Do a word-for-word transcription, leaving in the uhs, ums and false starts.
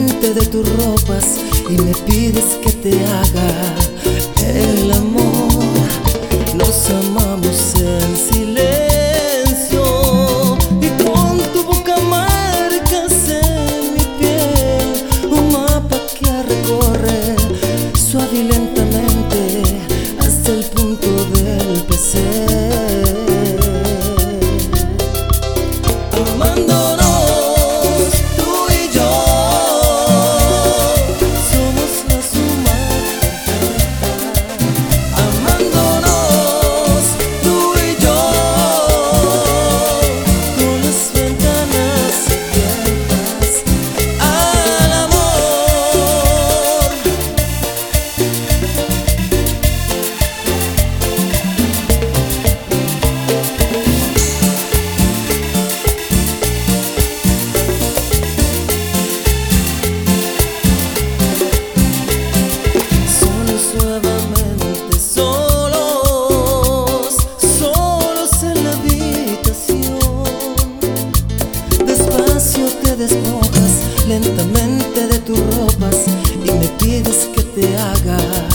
lentamente de tus ropas y me pides que te haga el amor. Nos amamos en silencio y con tu boca marcas en mi piel un mapa que recorre suave y lentamente hasta el punto del placer. Te despojas lentamente de tus ropas y me pides que te haga